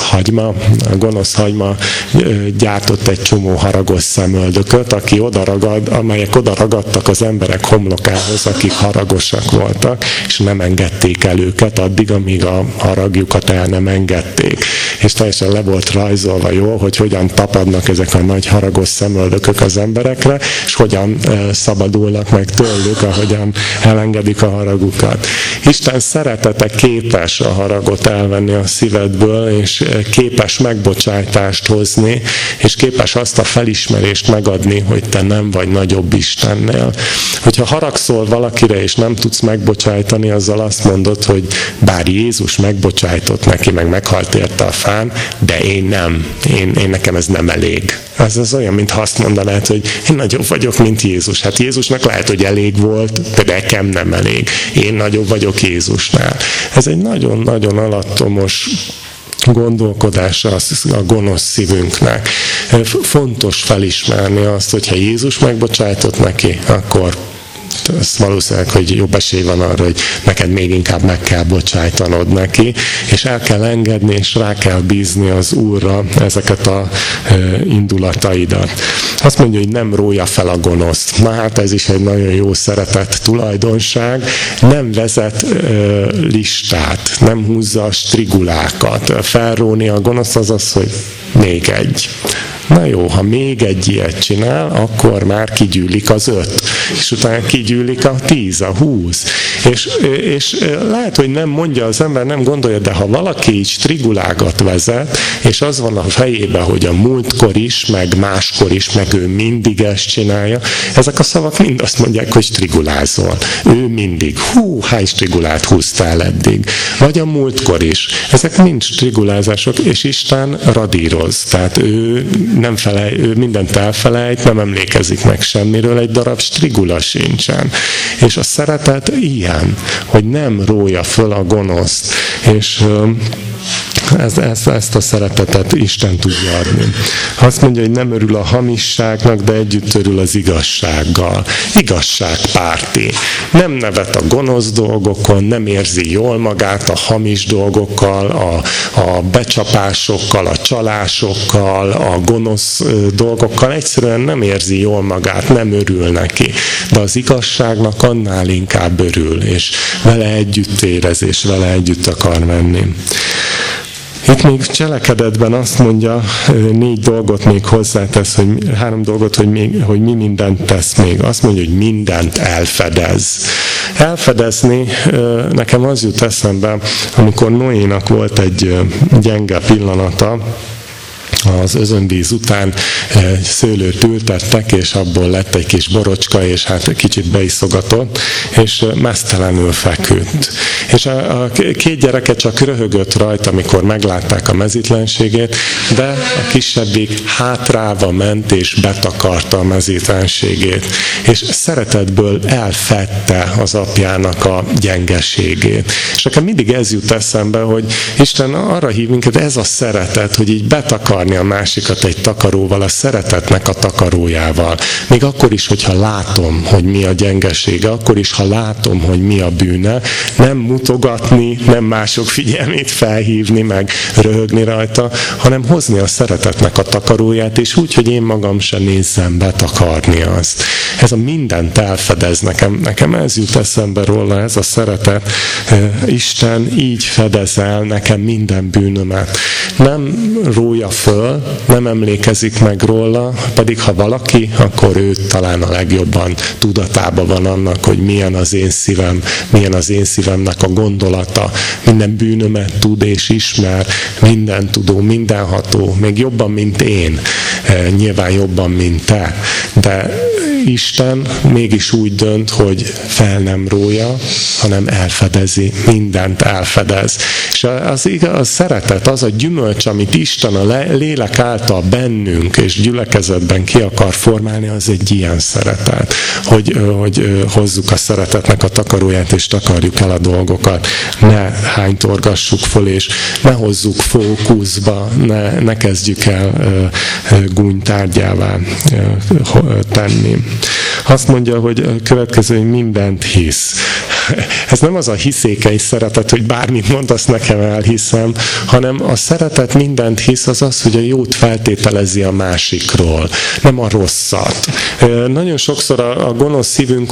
hagyma gyártott egy csomó haragos szemöldököt, amelyek odaragadtak az emberek homlokához, akik haragosak voltak, és nem engedték el őket addig, amíg a haragjukat el nem engedték. És teljesen le volt rajzolva jól, hogy hogyan tapadnak ezek a nagy haragos szemöldökök az emberekre, és hogyan szabadulnak meg tőlük, ahogyan elengedik a haragukat. Isten szeretete képes a haragot elvenni a szívedből, és képes megbocsájtást hozni, és képes azt a felismerést megadni, hogy te nem vagy nagyobb Istennél. Hogyha haragszol valakire, és nem tudsz megbocsájtani, azzal azt mondod, hogy bár Jézus megbocsájtott neki, meg meghalt érte a fán, de én nem. Én nekem ez nem elég. Ez olyan, mintha azt mondanád, hogy én nagyobb vagyok, mint Jézus. Hát Jézusnak lehet, hogy elég volt, de nekem nem elég. Én nagyobb vagyok Jézusnál. Ez egy nagyon-nagyon alattomos gondolkodása a gonosz szívünknek. Fontos felismerni azt, hogyha Jézus megbocsájtott neki, akkor ez valószínűleg, hogy jobb esély van arra, hogy neked még inkább meg kell bocsájtanod neki, és el kell engedni, és rá kell bízni az Úrra ezeket a indulataidat. Azt mondja, hogy nem rója fel a gonoszt. Na hát ez is egy nagyon jó szeretett tulajdonság. Nem vezet listát, nem húzza a strigulákat. Felróni a gonosz az az, hogy még egy. Na jó, ha még egy ilyet csinál, akkor már kigyűlik az 5, és utána kigyűlik a 10, a 20. És lehet, hogy nem mondja az ember, nem gondolja, de ha valaki így strigulágat vezet, és az van a fejében, hogy a múltkor is, meg máskor is, meg ő mindig ezt csinálja, ezek a szavak mind azt mondják, hogy strigulázol. Ő mindig. Hány strigulát húztál eddig? Vagy a múltkor is. Ezek mind strigulázások, és Isten radíroz. Tehát ő mindent elfelejt, nem emlékezik meg semmiről, egy darab strigula sincsen. És a szeretet ilyen, hogy nem rója föl a gonoszt, és ezt a szeretetet Isten tudja adni. Azt mondja, hogy nem örül a hamisságnak, de együtt örül az igazsággal. Igazságpárti. Nem nevet a gonosz dolgokon, nem érzi jól magát a hamis dolgokkal, a becsapásokkal, a csalásokkal, a gonosz dolgokkal. Egyszerűen nem érzi jól magát, nem örül neki. De az igazságnak annál inkább örül, és vele együtt érez, és vele együtt akar menni. Itt még cselekedetben azt mondja, 4 dolgot még hozzátesz, 3 dolgot, hogy mi mindent tesz még. Azt mondja, hogy mindent elfedez. Elfedezni, nekem az jut eszembe, amikor Noénak volt egy gyenge pillanata, az özönvíz után szőlőt ültettek, és abból lett egy kis borocska, és hát kicsit beiszogatott, és meztelenül feküdt. És a 2 gyereke csak röhögött rajta, amikor meglátták a mezítlenségét, de a kisebbik hátráva ment, és betakarta a mezítlenségét. És szeretetből elfedte az apjának a gyengeségét. És nekem mindig ez jut eszembe, hogy Isten arra hív minket, ez a szeretet, hogy így betakarni a másikat egy takaróval, a szeretetnek a takarójával. Még akkor is, hogyha látom, hogy mi a gyengesége, akkor is, ha látom, hogy mi a bűne, nem mutogatni, nem mások figyelmét felhívni, meg röhögni rajta, hanem hozni a szeretetnek a takaróját, és úgy, hogy én magam sem nézzem betakarni azt. Ez a mindent elfedez nekem ez jut eszembe róla, ez a szeretet. Isten így fedez el nekem minden bűnömet. Nem rója föl, nem emlékezik meg róla, pedig ha valaki, akkor ő talán a legjobban tudatában van annak, hogy milyen az én szívem, milyen az én szívemnek a gondolata. Minden bűnömet tud és ismer, minden tudó, mindenható, még jobban, mint én, nyilván jobban, mint te, de Isten mégis úgy dönt, hogy fel nem rója, hanem elfedezi, mindent elfedez. És az szeretet, az a gyümölcs, amit Isten a lélek által bennünk és gyülekezetben ki akar formálni, az egy ilyen szeretet, hogy hozzuk a szeretetnek a takaróját, és takarjuk el a dolgokat, ne hánytorgassuk föl, és ne hozzuk fókuszba, ne kezdjük el gúnytárgyává tenni. Azt mondja, hogy a következő, hogy mindent hisz. Ez nem az a hiszékeny szeretet, hogy bármit mondasz, nekem elhiszem, hanem a szeretet mindent hisz, az az, hogy a jót feltételezi a másikról, nem a rosszat. Nagyon sokszor a gonosz szívünk,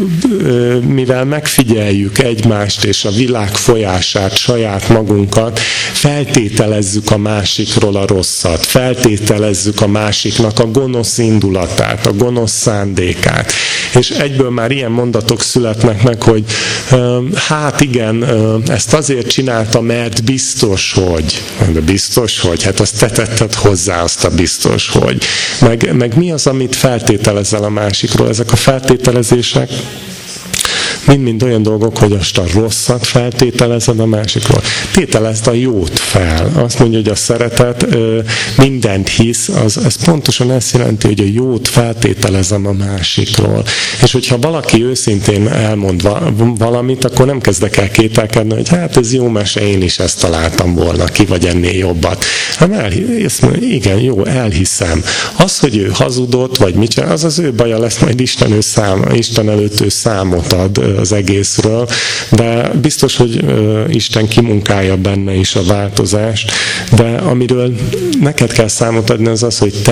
mivel megfigyeljük egymást és a világ folyását, saját magunkat, feltételezzük a másikról a rosszat, feltételezzük a másiknak a gonosz indulatát, a gonosz szándékát. És egyből már ilyen mondatok születnek meg, hogy hát igen, ezt azért csinálta, mert biztos, hogy. De biztos, hogy? Hát azt te tetted hozzá, azt a biztos, hogy. Meg mi az, amit feltételezel a másikról? Ezek a feltételezések mind-mind olyan dolgok, hogy azt a rosszat feltételezed a másikról. Tételezd a jót fel. Azt mondja, hogy a szeretet mindent hisz, az pontosan ezt jelenti, hogy a jót feltételezem a másikról. És hogyha valaki őszintén elmond valamit, akkor nem kezdek el kételkedni, hogy hát ez jó mese, én is ezt találtam volna, ki vagy ennél jobbat. Igen, jó, elhiszem. Az, hogy ő hazudott, vagy mit csinál, az az ő baja lesz, majd Isten előtt ő számot ad az egészről, de biztos, hogy Isten kimunkálja benne is a változást, de amiről neked kell számot adni, az az, hogy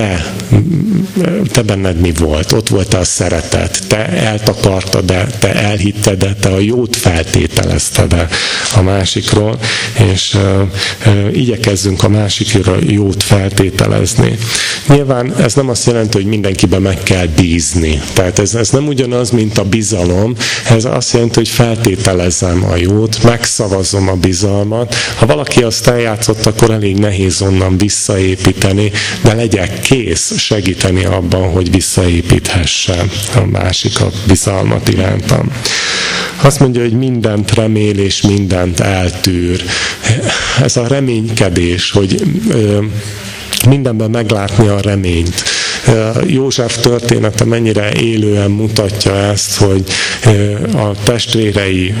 te benned mi volt, ott volt a szeretet, te eltakartad, te elhitted, te a jót feltételezted a másikról, és igyekezzünk a másikra jót feltételezni. Nyilván ez nem azt jelenti, hogy mindenkiben meg kell bízni. Tehát ez nem ugyanaz, mint a bizalom, ez azt jelenti, hogy feltételezem a jót, megszavazom a bizalmat. Ha valaki azt eljátszott, akkor elég nehéz onnan visszaépíteni, de legyek kész segíteni abban, hogy visszaépíthesse a másik a bizalmat irántam. Azt mondja, hogy mindent remél és mindent eltűr. Ez a reménykedés, hogy mindenben meglátni a reményt. József története mennyire élően mutatja ezt, hogy a testvérei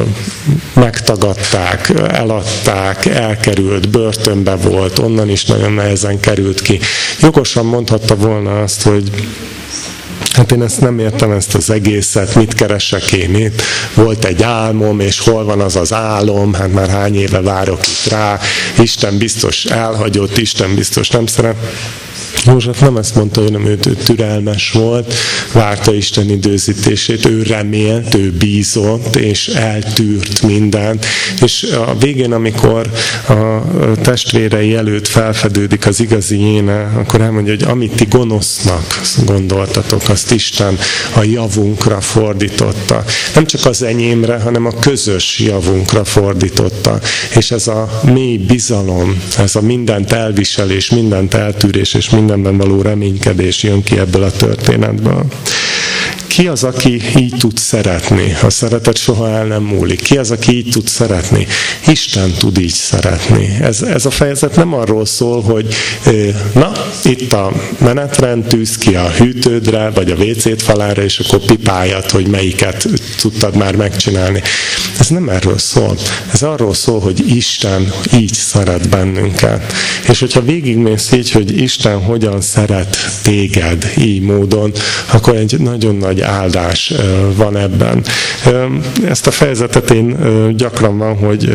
megtagadták, eladták, elkerült, börtönbe volt, onnan is nagyon nehezen került ki. Jogosan mondhatta volna azt, hogy hát én ezt nem értem, ezt az egészet, mit keresek én itt? Volt egy álmom, és hol van az az álom? Hát már hány éve várok itt rá, Isten biztos elhagyott, Isten biztos nem szeret. József nem ezt mondta, hogy ő türelmes volt, várta Isten időzítését, ő remélt, ő bízott, és eltűrt mindent. És a végén, amikor a testvérei előtt felfedődik az igazi éne, akkor elmondja, hogy amit ti gonosznak gondoltatok, azt Isten a javunkra fordította. Nem csak az enyémre, hanem a közös javunkra fordította. És ez a mély bizalom, ez a mindent elviselés, mindent eltűrés, és mindenben való reménykedés jön ki ebből a történetből. Ki az, aki így tud szeretni? A szeretet soha el nem múlik. Ki az, aki így tud szeretni? Isten tud így szeretni. Ez a fejezet nem arról szól, hogy na, itt a menetrend, tűz ki a hűtődre, vagy a WC-t falára, és akkor pipáljad, hogy melyiket tudtad már megcsinálni. Ez nem erről szól. Ez arról szól, hogy Isten így szeret bennünket. És hogyha végigmész így, hogy Isten hogyan szeret téged így módon, akkor egy nagyon nagy áldás van ebben. Ezt a fejezetet én gyakran van, hogy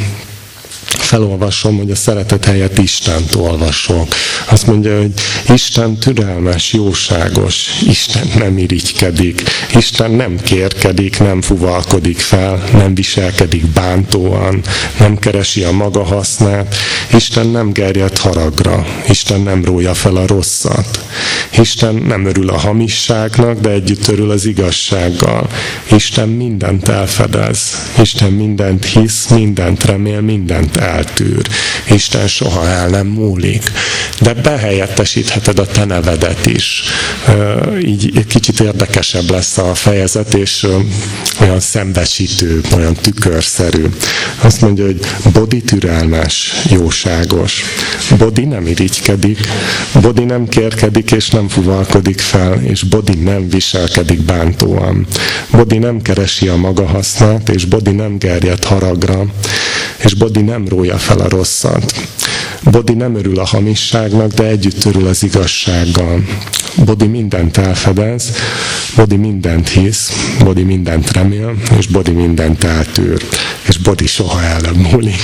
felolvasom, hogy a szeretet helyett Istent olvasok. Azt mondja, hogy Isten türelmes, jóságos, Isten nem irigykedik, Isten nem kérkedik, nem fuvalkodik fel, nem viselkedik bántóan, nem keresi a maga hasznát, Isten nem gerjed haragra, Isten nem rója fel a rosszat, Isten nem örül a hamisságnak, de együtt örül az igazsággal. Isten mindent elfedez, Isten mindent hisz, mindent remél, mindent eltűr. Isten soha el nem múlik. De behelyettesítheted a te nevedet is. így egy kicsit érdekesebb lesz a fejezet, és olyan szembesítő, olyan tükörszerű. Azt mondja, hogy Bodi türelmes, jóságos. Bodi nem irigykedik, Bodi nem kérkedik és nem fuvalkodik fel, és Bodi nem viselkedik bántóan. Bodi nem keresi a maga hasznát, és Bodi nem gerjed haragra, és Bodi nem rója fel a rosszat. Bodi nem örül a hamisságnak, de együtt örül az igazsággal. Bodi mindent elfedez, Bodi mindent hisz, Bodi mindent remél, és Bodi mindent eltűr, és Bodi soha el nem múlik.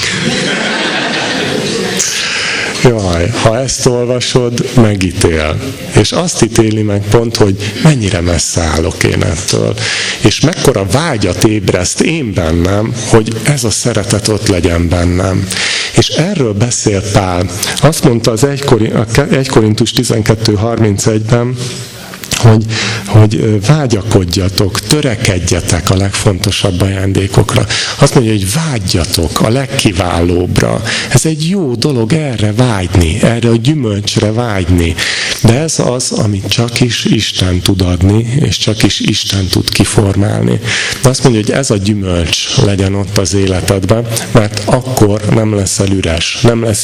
Jaj, ha ezt olvasod, megítél. És azt ítéli meg pont, hogy mennyire messze állok én ettől. És mekkora vágyat ébreszt én bennem, hogy ez a szeretet ott legyen bennem. És erről beszél Pál. Azt mondta az 1 Korintus 12:31-ben, hogy vágyakodjatok, törekedjetek a legfontosabb ajándékokra. Azt mondja, hogy vágyjatok a legkiválóbbra. Ez egy jó dolog erre vágyni, erre a gyümölcsre vágyni. De ez az, amit csak is Isten tud adni, és csak is Isten tud kiformálni. De azt mondja, hogy ez a gyümölcs legyen ott az életedben, mert akkor nem leszel üres, nem lesz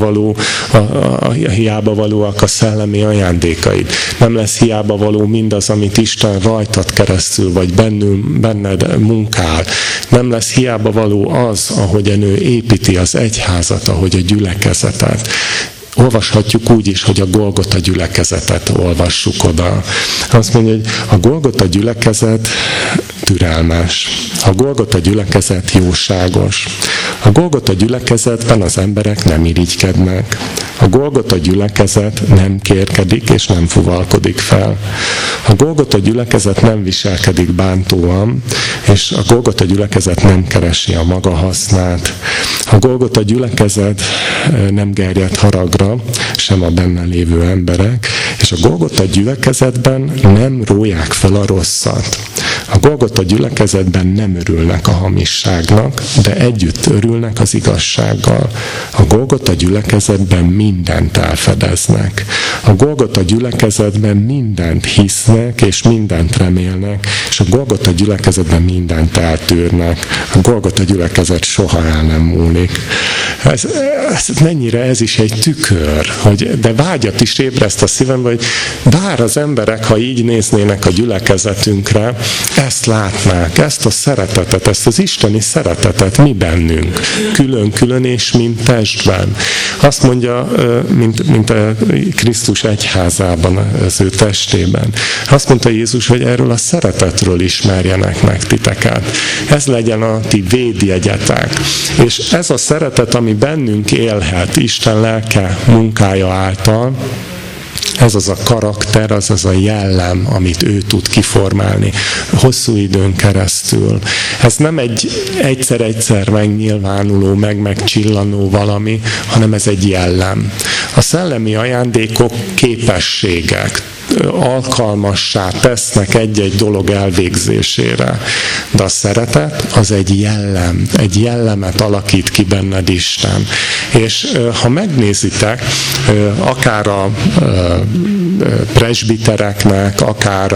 hiába valóak a szellemi ajándékaid, nem lesz hiába való mindaz, amit Isten rajtad keresztül, vagy benned munkál. Nem lesz hiába való az, ahogyan ő építi az egyházat, ahogy a gyülekezetet. Olvashatjuk úgy is, hogy a Golgota gyülekezetet olvassuk oda. Azt mondja, hogy a Golgota gyülekezet türelmes. A Golgota gyülekezet jóságos. A Golgota gyülekezetben az emberek nem irigykednek. A Golgota gyülekezet nem kérkedik és nem fuvalkodik fel. A Golgota gyülekezet nem viselkedik bántóan, és a Golgota gyülekezet nem keresi a maga hasznát. A Golgota gyülekezet nem gerjed haragra, sem a benne lévő emberek, és a Golgota gyülekezetben nem róják fel a rosszat. A Golgota gyülekezetben nem örülnek a hamisságnak, de együtt örülnek az igazsággal. A Golgota gyülekezetben mindent elfedeznek. A Golgota gyülekezetben mindent hisznek, és mindent remélnek, és a Golgota gyülekezetben mindent eltűrnek. A Golgota gyülekezet soha el nem múlik. Mennyire ez is egy tükör, de vágyat is ébreszt a szívembe, hogy bár az emberek, ha így néznének a gyülekezetünkre, ezt látnák, ezt a szeretetet, ezt az isteni szeretetet mi bennünk, külön-külön és mint testben. Azt mondja, mint a Krisztus egyházában, az ő testében. Azt mondta Jézus, hogy erről a szeretetről ismerjenek meg titeket. Ez legyen a ti védjegyetek. És ez a szeretet, ami bennünk élhet, Isten lelke munkája által, ez az a karakter, az az a jellem, amit ő tud kiformálni hosszú időn keresztül. Ez nem egy egyszer-egyszer megnyilvánuló, megcsillanó valami, hanem ez egy jellem. A szellemi ajándékok képességek, alkalmassá tesznek egy-egy dolog elvégzésére. De a szeretet az egy jellem, egy jellemet alakít ki benned Isten. És ha megnézitek, akár a presbitereknek, akár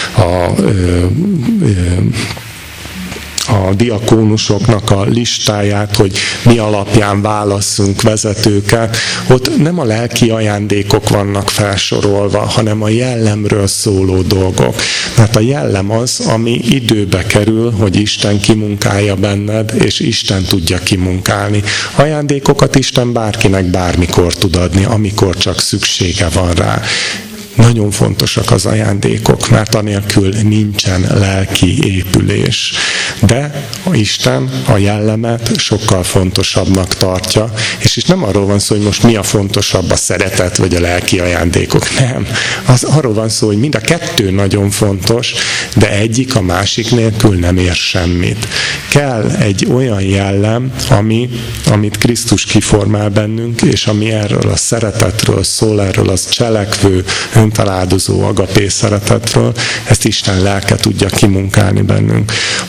a diakónusoknak a listáját, hogy mi alapján válasszunk vezetőket, ott nem a lelki ajándékok vannak felsorolva, hanem a jellemről szóló dolgok. Mert a jellem az, ami időbe kerül, hogy Isten kimunkálja benned, és Isten tudja kimunkálni. Ajándékokat Isten bárkinek bármikor tud adni, amikor csak szüksége van rá. Nagyon fontosak az ajándékok, mert anélkül nincsen lelki épülés. De Isten a jellemet sokkal fontosabbnak tartja, és itt nem arról van szó, hogy most mi a fontosabb, a szeretet vagy a lelki ajándékok. Nem. Arról van szó, hogy mind a kettő nagyon fontos, de egyik a másik nélkül nem ér semmit. Kell egy olyan jellem, amit Krisztus kiformál bennünk, és ami erről a szeretetről szól, erről az cselekvő, önfeláldozó agapé szeretetről, ezt Isten lelke tudja kimunkálni bennünk. Hogyha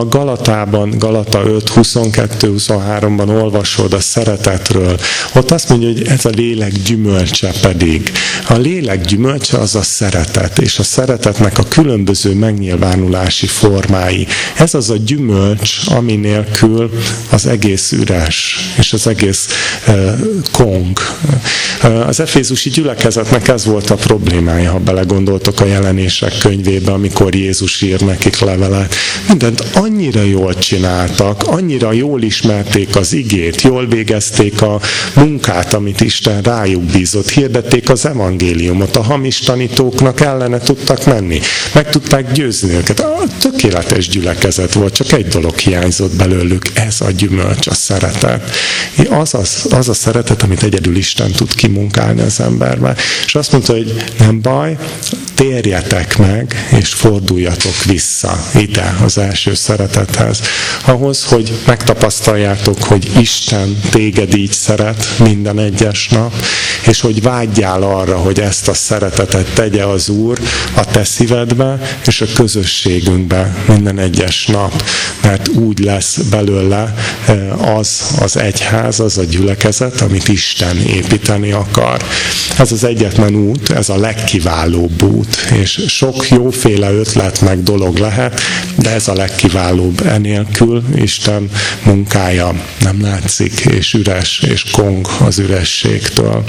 a Galata 5:22-23-ban olvasod a szeretetről, ott azt mondja, hogy ez a lélek gyümölcse pedig. A lélek gyümölcse az a szeretet, és a szeretetnek a különböző megnyilvánulási formái. Ez az a gyümölcs, ami nélkül az egész üres, és az egész kong. Az efézusi gyülekezetnek ez volt a problémája, ha belegondoltok a Jelenések könyvébe, amikor Jézus ír nekik levelet. Mindent annyira jól csináltak, annyira jól ismerték az igét, jól végezték a munkát, amit Isten rájuk bízott, hirdették az evangéliumot, a hamis tanítóknak ellene tudtak menni, meg tudták győzni őket. Tökéletes gyülekezet volt, csak egy dolog hiányzott belőlük, ez a gyümölcs, a szeretet. Az a szeretet, amit egyedül Isten tud kimunkálni az emberbe. És azt mondta, hogy nem baj, térjetek meg, és forduljatok vissza ide az első szeretethez. Ahhoz, hogy megtapasztaljátok, hogy Isten téged így szeret minden egyes nap, és hogy vágyjál arra, hogy ezt a szeretetet tegye az Úr a te szívedbe, és a közösségünkbe minden egyes nap. Mert úgy lesz belőle az egyház, az a gyülekezet, amit Isten építeni akar. Ez az egyetlen út, ez a legkiválóbb út, és sok jóféle ötlet meg dolog lehet, de ez a legkiválóbb. Enélkül Isten munkája nem látszik, és üres, és kong az ürességtől.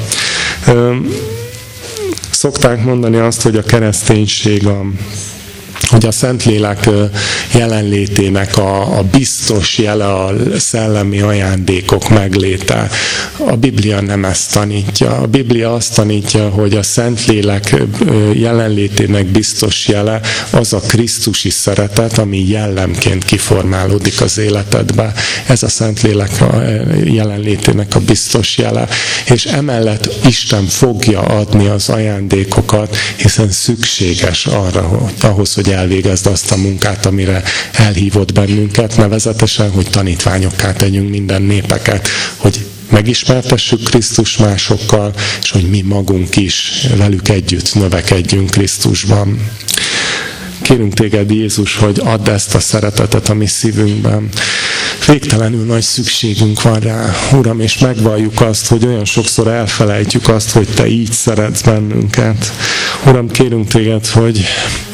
Szokták mondani azt, hogy a kereszténység hogy a Szentlélek jelenlétének a biztos jele a szellemi ajándékok megléte. A Biblia nem ezt tanítja. A Biblia azt tanítja, hogy a Szentlélek jelenlétének biztos jele az a krisztusi szeretet, ami jellemként kiformálódik az életedbe. Ez a Szentlélek jelenlétének a biztos jele. És emellett Isten fogja adni az ajándékokat, hiszen szükséges arra, hogy ahhoz, hogy elvégezd azt a munkát, amire elhívott bennünket, nevezetesen, hogy tanítványokká tegyünk minden népeket, hogy megismertessük Krisztus másokkal, és hogy mi magunk is velük együtt növekedjünk Krisztusban. Kérünk téged, Jézus, hogy add ezt a szeretetet a mi szívünkben. Végtelenül nagy szükségünk van rá, Uram, és megvalljuk azt, hogy olyan sokszor elfelejtjük azt, hogy te így szeretsz bennünket. Uram, kérünk téged, hogy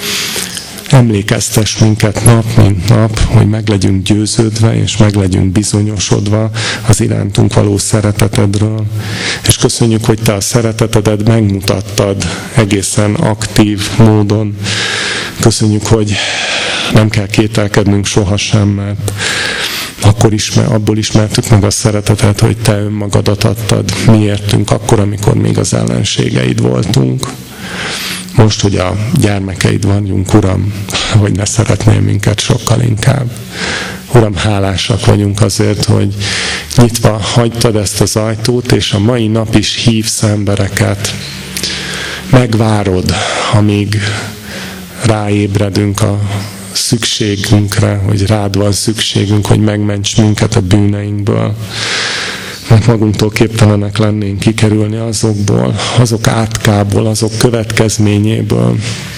emlékeztess minket nap, mint nap, hogy meg legyünk győződve, és meg legyünk bizonyosodva az irántunk való szeretetedről. És köszönjük, hogy te a szeretetedet megmutattad egészen aktív módon. Köszönjük, hogy nem kell kételkednünk sohasem, mert akkor abból ismertük meg a szeretetet, hogy te önmagadat adtad miértünk, akkor, amikor még az ellenségeid voltunk. Most, hogy a gyermekeid vagyunk, Uram, hogy ne szeretnél minket sokkal inkább. Uram, hálásak vagyunk azért, hogy nyitva hagytad ezt az ajtót, és a mai nap is hívsz embereket. Megvárod, amíg ráébredünk a szükségünkre, hogy rád van szükségünk, hogy megments minket a bűneinkből. Mert magunktól képtelenek lennénk kikerülni azok átkából, azok következményéből.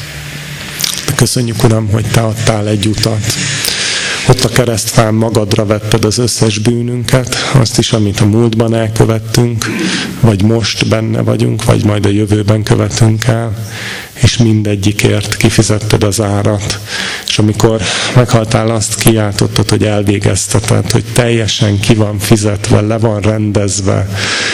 Köszönjük, Uram, hogy te adtál egy utat. Ott a keresztfán magadra vetted az összes bűnünket, azt is, amit a múltban elkövettünk, vagy most benne vagyunk, vagy majd a jövőben követünk el, és mindegyikért kifizetted az árat. És amikor meghaltál, azt kiáltottad, hogy elvégezteted, hogy teljesen ki van fizetve, le van rendezve.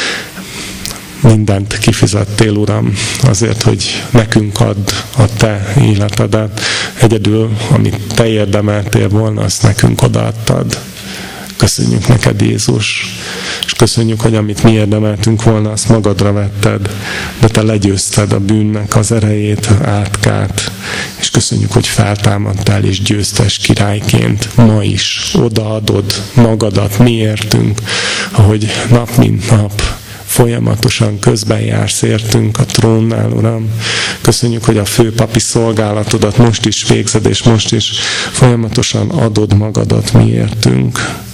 Mindent kifizettél, Uram, azért, hogy nekünk add a te életedet. Egyedül, amit te érdemeltél volna, azt nekünk odaadtad. Köszönjük neked, Jézus, és köszönjük, hogy amit mi érdemeltünk volna, azt magadra vetted, de te legyőzted a bűnnek az erejét, átkát, és köszönjük, hogy feltámadtál és győztes királyként ma is odaadod magadat miértünk, ahogy nap mint nap folyamatosan közben jársz értünk a trónnál, Uram. Köszönjük, hogy a főpapi szolgálatodat most is végzed, és most is folyamatosan adod magadat miértünk.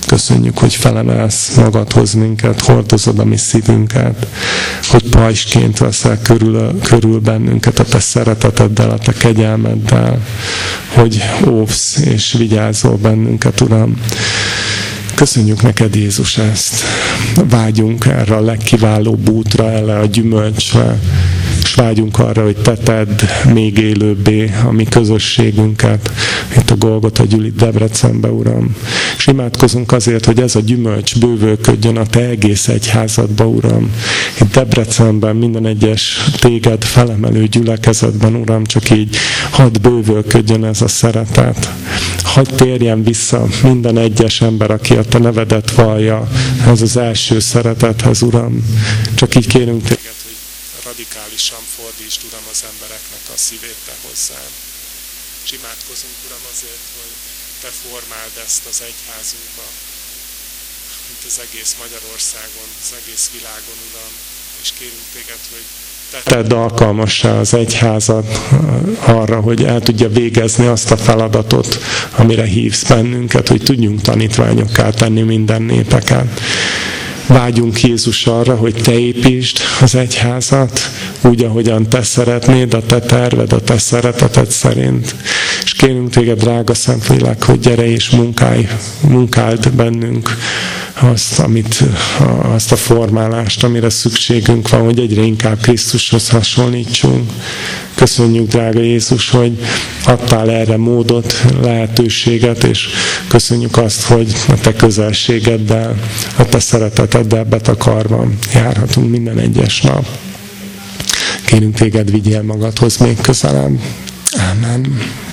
Köszönjük, hogy felemelsz magadhoz minket, hordozod a mi szívünket, hogy pajzsként veszel körül bennünket a te szereteteddel, a te kegyelmeddel, hogy óvsz és vigyázol bennünket, Uram. Köszönjük neked, Jézus, ezt. Vágyunk erre a legkiválóbb útra, erre a gyümölcsre, és vágyunk arra, hogy te tedd még élőbbé a mi közösségünket, itt a Golgota Gyüli Debrecenbe, Uram. És imádkozunk azért, hogy ez a gyümölcs bővölködjön a te egész egyházadba, Uram. Itt Debrecenben, minden egyes téged felemelő gyülekezetben, Uram, csak így hadd bővölködjön ez a szeretet. Hadd térjen vissza minden egyes ember, aki a te nevedet vallja, ez az első szeretethez, Uram. Csak így kérünk téged, hogy radikálisan fordítsd, Uram, az embereknek a szívét te hozzád. És imádkozunk, Uram, azért, hogy te formáld ezt az egyházunkba, mint az egész Magyarországon, az egész világon, Uram. És kérünk téged, hogy tedd alkalmassá az egyházat arra, hogy el tudja végezni azt a feladatot, amire hívsz bennünket, hogy tudjunk tanítványokká tenni minden népeket. Vágyunk, Jézus, arra, hogy te építsd az egyházat, úgy, ahogyan te szeretnéd, a te terved, a te szereteted szerint. És kérünk téged, drága Szentlélek, hogy gyere és munkáld bennünk azt a formálást, amire szükségünk van, hogy egyre inkább Krisztushoz hasonlítsunk. Köszönjük, drága Jézus, hogy adtál erre módot, lehetőséget, és köszönjük azt, hogy a te közelségeddel, a te szereteteddel betakarva járhatunk minden egyes nap. Kérünk téged, vigyél magadhoz még közelebb. Amen.